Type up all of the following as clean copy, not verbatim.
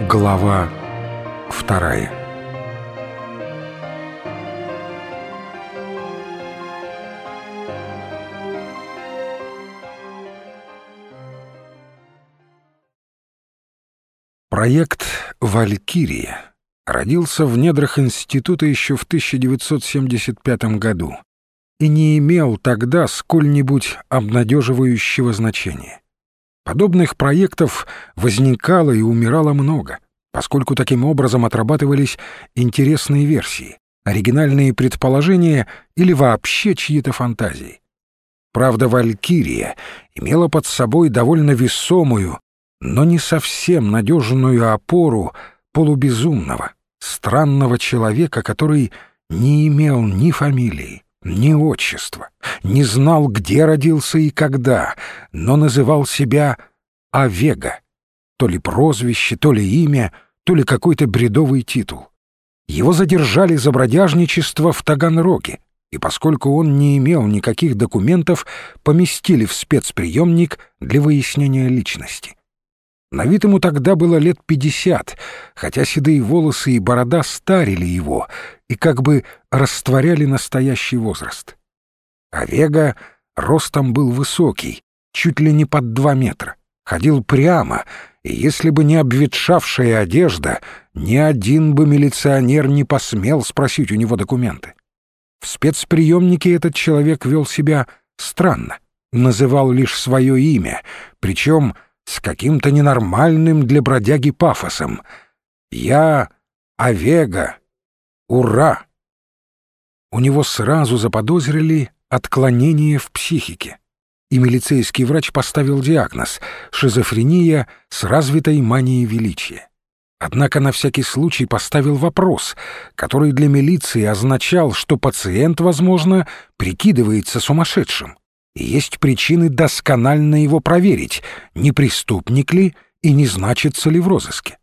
Глава 2. Проект «Валькирия» родился в недрах института еще в 1975 году и не имел тогда сколь-нибудь обнадеживающего значения. Подобных проектов возникало и умирало много, поскольку таким образом отрабатывались интересные версии, оригинальные предположения или вообще чьи-то фантазии. Правда, «Валькирия» имела под собой довольно весомую, но не совсем надежную опору полубезумного, странного человека, который не имел ни фамилии, ни отчества, не знал, где родился и когда, но называл себя Авега. То ли прозвище, то ли имя, то ли какой-то бредовый титул. Его задержали за бродяжничество в Таганроге, и поскольку он не имел никаких документов, поместили в спецприемник для выяснения личности. На вид ему тогда было лет 50, хотя седые волосы и борода старили его и как бы растворяли настоящий возраст. Авега ростом был высокий, чуть ли не под 2 метра, ходил прямо, и если бы не обветшавшая одежда, ни один бы милиционер не посмел спросить у него документы. В спецприемнике этот человек вел себя странно, называл лишь свое имя, причем с каким-то ненормальным для бродяги пафосом. «Я Авега! Ура!» У него сразу заподозрили отклонение в психике, и милицейский врач поставил диагноз — шизофрения с развитой манией величия. Однако на всякий случай поставил вопрос, который для милиции означал, что пациент, возможно, прикидывается сумасшедшим, и есть причины досконально его проверить, не преступник ли и не значится ли в розыске.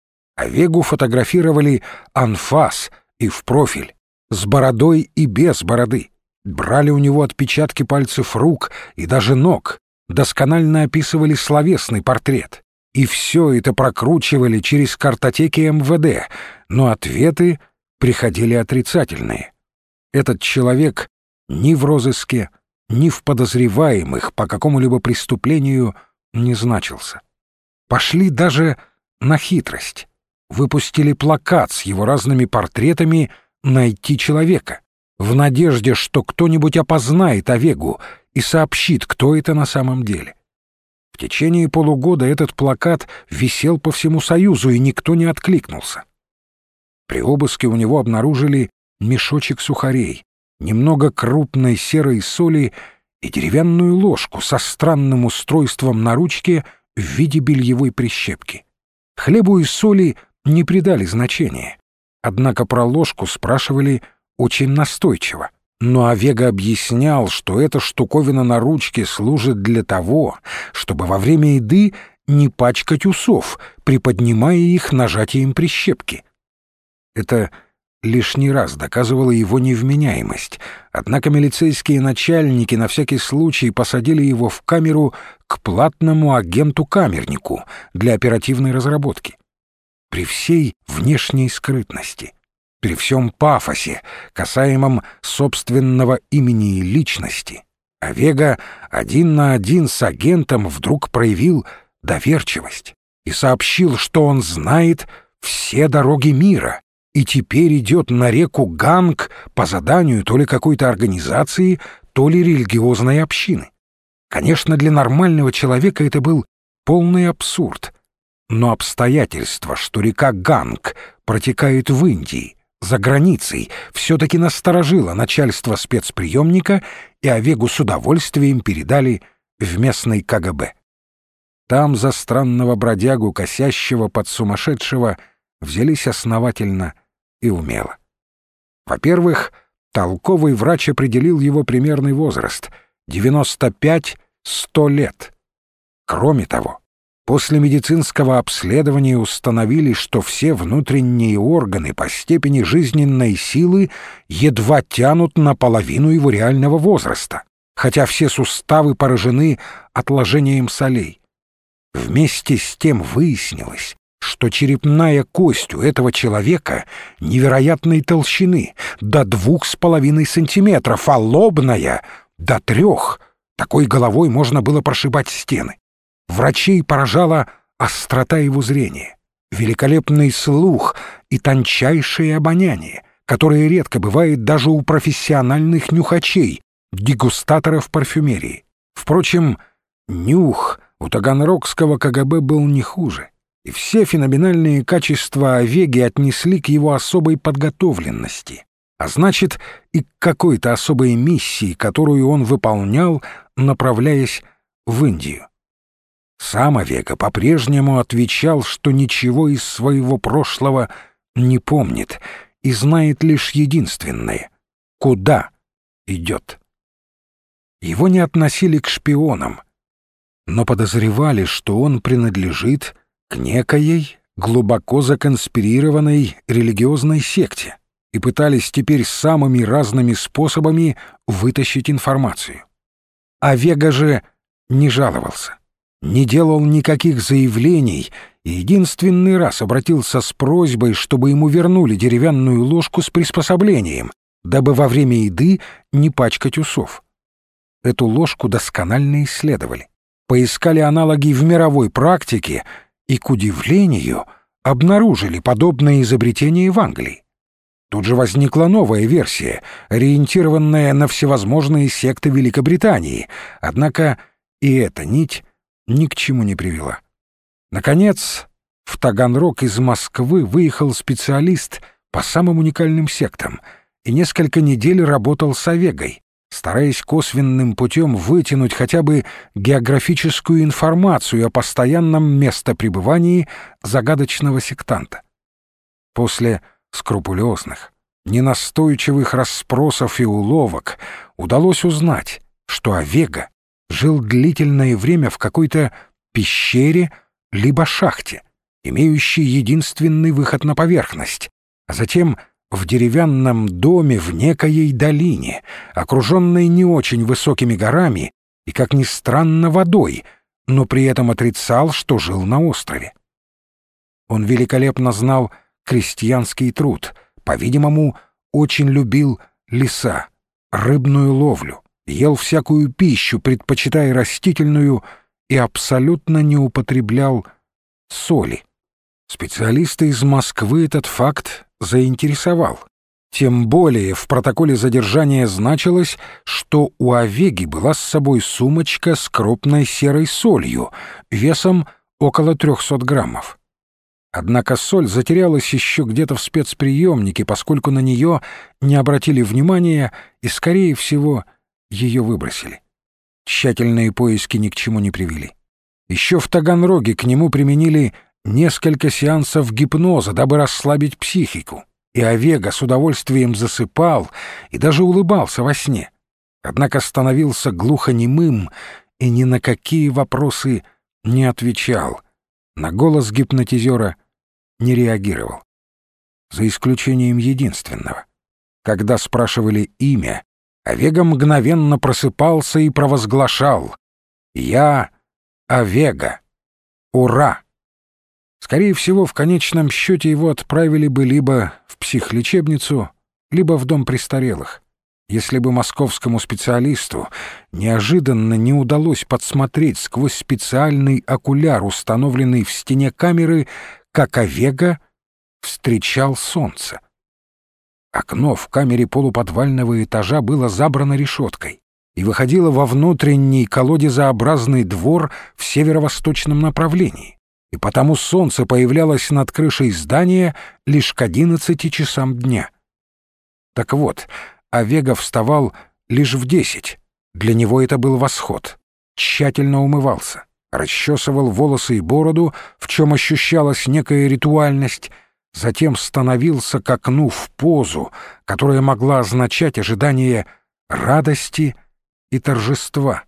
Авегу фотографировали анфас и в профиль, с бородой и без бороды. Брали у него отпечатки пальцев рук и даже ног, досконально описывали словесный портрет. И все это прокручивали через картотеки МВД, но ответы приходили отрицательные. Этот человек ни в розыске, ни в подозреваемых по какому-либо преступлению не значился. Пошли даже на хитрость. Выпустили плакат с его разными портретами «Найти человека», в надежде, что кто-нибудь опознает Авегу и сообщит, кто это на самом деле. В течение полугода этот плакат висел по всему Союзу, и никто не откликнулся. При обыске у него обнаружили мешочек сухарей, немного крупной серой соли и деревянную ложку со странным устройством на ручке в виде бельевой прищепки. Хлебу и соли не придали значения, однако про ложку спрашивали очень настойчиво. Но Авега объяснял, что эта штуковина на ручке служит для того, чтобы во время еды не пачкать усов, приподнимая их нажатием прищепки. Это лишний раз доказывало его невменяемость, однако милицейские начальники на всякий случай посадили его в камеру к платному агенту-камернику для оперативной разработки. При всей внешней скрытности, при всем пафосе, касаемом собственного имени и личности, Авега 1 на 1 с агентом вдруг проявил доверчивость и сообщил, что он знает все дороги мира и теперь идет на реку Ганг по заданию то ли какой-то организации, то ли религиозной общины. Конечно, для нормального человека это был полный абсурд, но обстоятельство, что река Ганг протекает в Индии, за границей, все-таки насторожило начальство спецприемника, и Авегу с удовольствием передали в местный КГБ. Там за странного бродягу, косящего под сумасшедшего, взялись основательно и умело. Во-первых, толковый врач определил его примерный возраст — 95-100 лет. Кроме того, после медицинского обследования установили, что все внутренние органы по степени жизненной силы едва тянут наполовину его реального возраста, хотя все суставы поражены отложением солей. Вместе с тем выяснилось, что черепная кость у этого человека невероятной толщины, до 2,5 сантиметров, а лобная — до 3. Такой головой можно было прошибать стены. Врачей поражала острота его зрения, великолепный слух и тончайшее обоняние, которое редко бывает даже у профессиональных нюхачей, дегустаторов парфюмерии. Впрочем, нюх у таганрогского КГБ был не хуже, и все феноменальные качества Овеги отнесли к его особой подготовленности, а значит и к какой-то особой миссии, которую он выполнял, направляясь в Индию. Сам Овега по-прежнему отвечал, что ничего из своего прошлого не помнит и знает лишь единственное — куда идет. Его не относили к шпионам, но подозревали, что он принадлежит к некоей глубоко законспирированной религиозной секте и пытались теперь самыми разными способами вытащить информацию. Овега же не жаловался, не делал никаких заявлений и единственный раз обратился с просьбой, чтобы ему вернули деревянную ложку с приспособлением, дабы во время еды не пачкать усов. Эту ложку досконально исследовали, поискали аналоги в мировой практике и, к удивлению, обнаружили подобное изобретение в Англии. Тут же возникла новая версия, ориентированная на всевозможные секты Великобритании, однако и эта нить ни к чему не привела. Наконец, в Таганрог из Москвы выехал специалист по самым уникальным сектам и несколько недель работал с Овегой, стараясь косвенным путем вытянуть хотя бы географическую информацию о постоянном местопребывании загадочного сектанта. После скрупулезных, ненастойчивых расспросов и уловок удалось узнать, что Овега жил длительное время в какой-то пещере либо шахте, имеющей единственный выход на поверхность, а затем в деревянном доме в некоей долине, окруженной не очень высокими горами и, как ни странно, водой, но при этом отрицал, что жил на острове. Он великолепно знал крестьянский труд, по-видимому, очень любил леса, рыбную ловлю, ел всякую пищу, предпочитая растительную, и абсолютно не употреблял соли. Специалиста из Москвы этот факт заинтересовал. Тем более в протоколе задержания значилось, что у Овеги была с собой сумочка с крупной серой солью, весом около 300 граммов. Однако соль затерялась еще где-то в спецприемнике, поскольку на нее не обратили внимания и, скорее всего, ее выбросили. Тщательные поиски ни к чему не привели. Еще в Таганроге к нему применили несколько сеансов гипноза, дабы расслабить психику, и Овега с удовольствием засыпал и даже улыбался во сне, однако становился глухонемым и ни на какие вопросы не отвечал, на голос гипнотизера не реагировал. За исключением единственного. Когда спрашивали имя, Овега мгновенно просыпался и провозглашал: «Я Овега! Ура!» Скорее всего, в конечном счете его отправили бы либо в психлечебницу, либо в дом престарелых, если бы московскому специалисту неожиданно не удалось подсмотреть сквозь специальный окуляр, установленный в стене камеры, как Овега встречал солнце. Окно в камере полуподвального этажа было забрано решеткой и выходило во внутренний колодезообразный двор в северо-восточном направлении, и потому солнце появлялось над крышей здания лишь к 11 часам дня. Так вот, Овега вставал лишь в 10. Для него это был восход. Тщательно умывался, расчесывал волосы и бороду, в чем ощущалась некая ритуальность, затем становился к окну в позу, которая могла означать ожидание радости и торжества.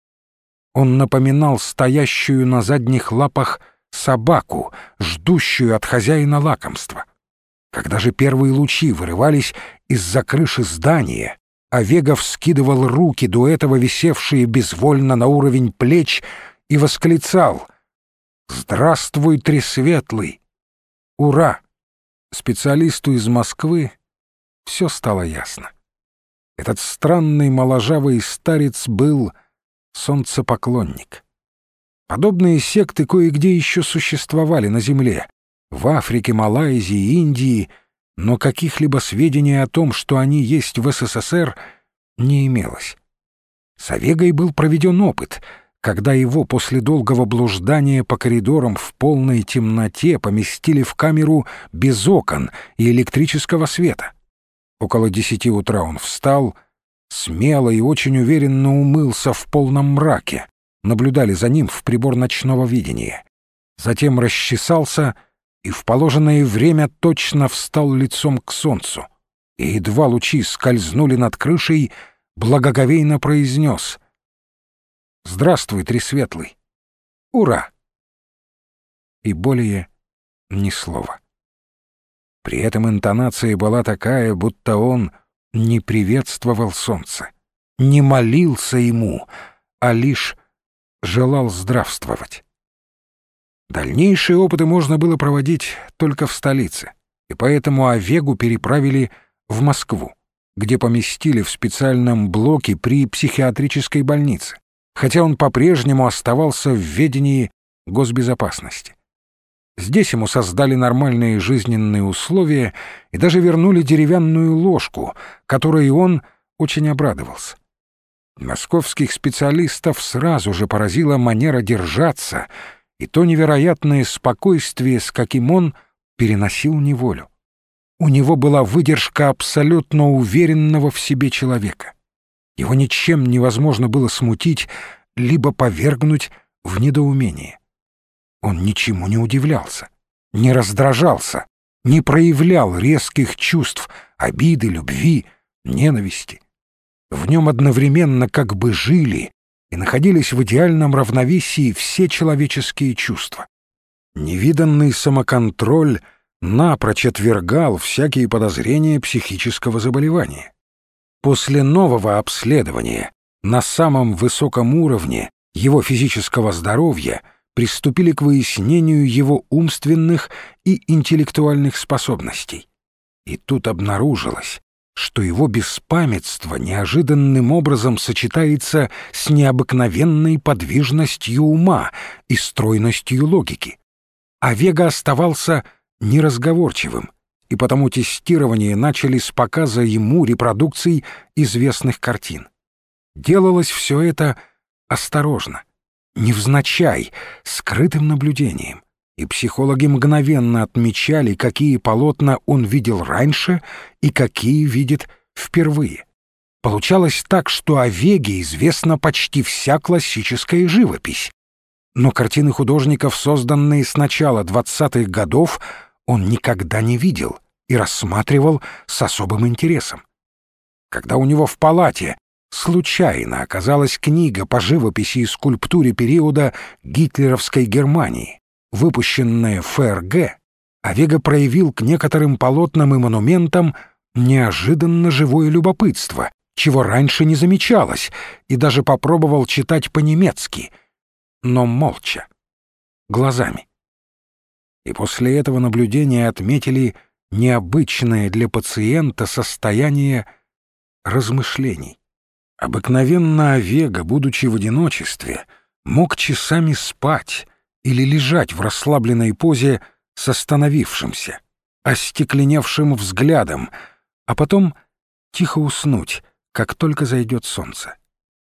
Он напоминал стоящую на задних лапах собаку, ждущую от хозяина лакомства. Когда же первые лучи вырывались из-за крыши здания, Овега вскидывал руки, до этого висевшие безвольно на уровень плеч, и восклицал: «Здравствуй, Тресветлый! Ура! Специалисту из Москвы все стало ясно. Этот странный моложавый старец был солнцепоклонник. Подобные секты кое-где еще существовали на Земле, в Африке, Малайзии, Индии, но каких-либо сведений о том, что они есть в СССР, не имелось. С Овегой был проведен опыт, когда его после долгого блуждания по коридорам в полной темноте поместили в камеру без окон и электрического света. Около 10 утра он встал, смело и очень уверенно умылся в полном мраке, наблюдали за ним в прибор ночного видения. Затем расчесался и в положенное время точно встал лицом к солнцу, и едва лучи скользнули над крышей, благоговейно произнес: «Здравствуй, Тресветлый! Ура!» И более ни слова. При этом интонация была такая, будто он не приветствовал солнце, не молился ему, а лишь желал здравствовать. Дальнейшие опыты можно было проводить только в столице, и поэтому Овегу переправили в Москву, где поместили в специальном блоке при психиатрической больнице, хотя он по-прежнему оставался в ведении госбезопасности. Здесь ему создали нормальные жизненные условия и даже вернули деревянную ложку, которой он очень обрадовался. Московских специалистов сразу же поразила манера держаться и то невероятное спокойствие, с каким он переносил неволю. У него была выдержка абсолютно уверенного в себе человека. Его ничем невозможно было смутить, либо повергнуть в недоумение. Он ничему не удивлялся, не раздражался, не проявлял резких чувств обиды, любви, ненависти. В нем одновременно как бы жили и находились в идеальном равновесии все человеческие чувства. Невиданный самоконтроль напрочь отвергал всякие подозрения психического заболевания. После нового обследования на самом высоком уровне его физического здоровья приступили к выяснению его умственных и интеллектуальных способностей. И тут обнаружилось, что его беспамятство неожиданным образом сочетается с необыкновенной подвижностью ума и стройностью логики. Овега оставался неразговорчивым, и потому тестирование начали с показа ему репродукций известных картин. Делалось все это осторожно, невзначай, скрытым наблюдением, и психологи мгновенно отмечали, какие полотна он видел раньше и какие видит впервые. Получалось так, что о Овеге известна почти вся классическая живопись, но картины художников, созданные с начала 20-х годов, он никогда не видел и рассматривал с особым интересом. Когда у него в палате случайно оказалась книга по живописи и скульптуре периода гитлеровской Германии, выпущенная ФРГ, Овега проявил к некоторым полотнам и монументам неожиданно живое любопытство, чего раньше не замечалось, и даже попробовал читать по-немецки, но молча, глазами. И после этого наблюдения отметили необычное для пациента состояние размышлений. Обыкновенно Овега, будучи в одиночестве, мог часами спать или лежать в расслабленной позе с остановившимся, остекленевшим взглядом, а потом тихо уснуть, как только зайдет солнце.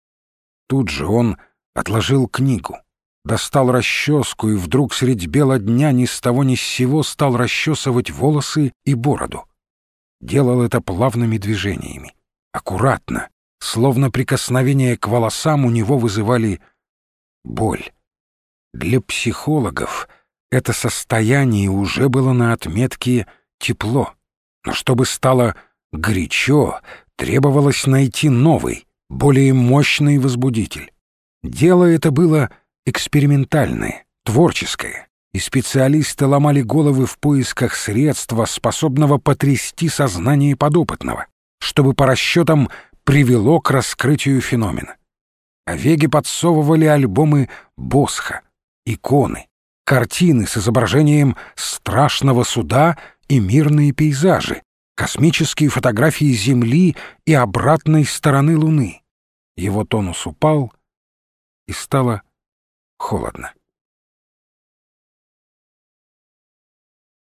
Тут же он отложил книгу, достал расческу и вдруг средь бела дня ни с того ни с сего стал расчесывать волосы и бороду. Делал это плавными движениями, аккуратно, словно прикосновения к волосам у него вызывали боль. Для психологов это состояние уже было на отметке «тепло», но чтобы стало горячо, требовалось найти новый, более мощный возбудитель. Дело это было экспериментальное, творческое, и специалисты ломали головы в поисках средства, способного потрясти сознание подопытного, чтобы по расчетам привело к раскрытию феномена. Овеге подсовывали альбомы Босха, иконы, картины с изображением страшного суда и мирные пейзажи, космические фотографии Земли и обратной стороны Луны. Его тонус упал, и стало холодно.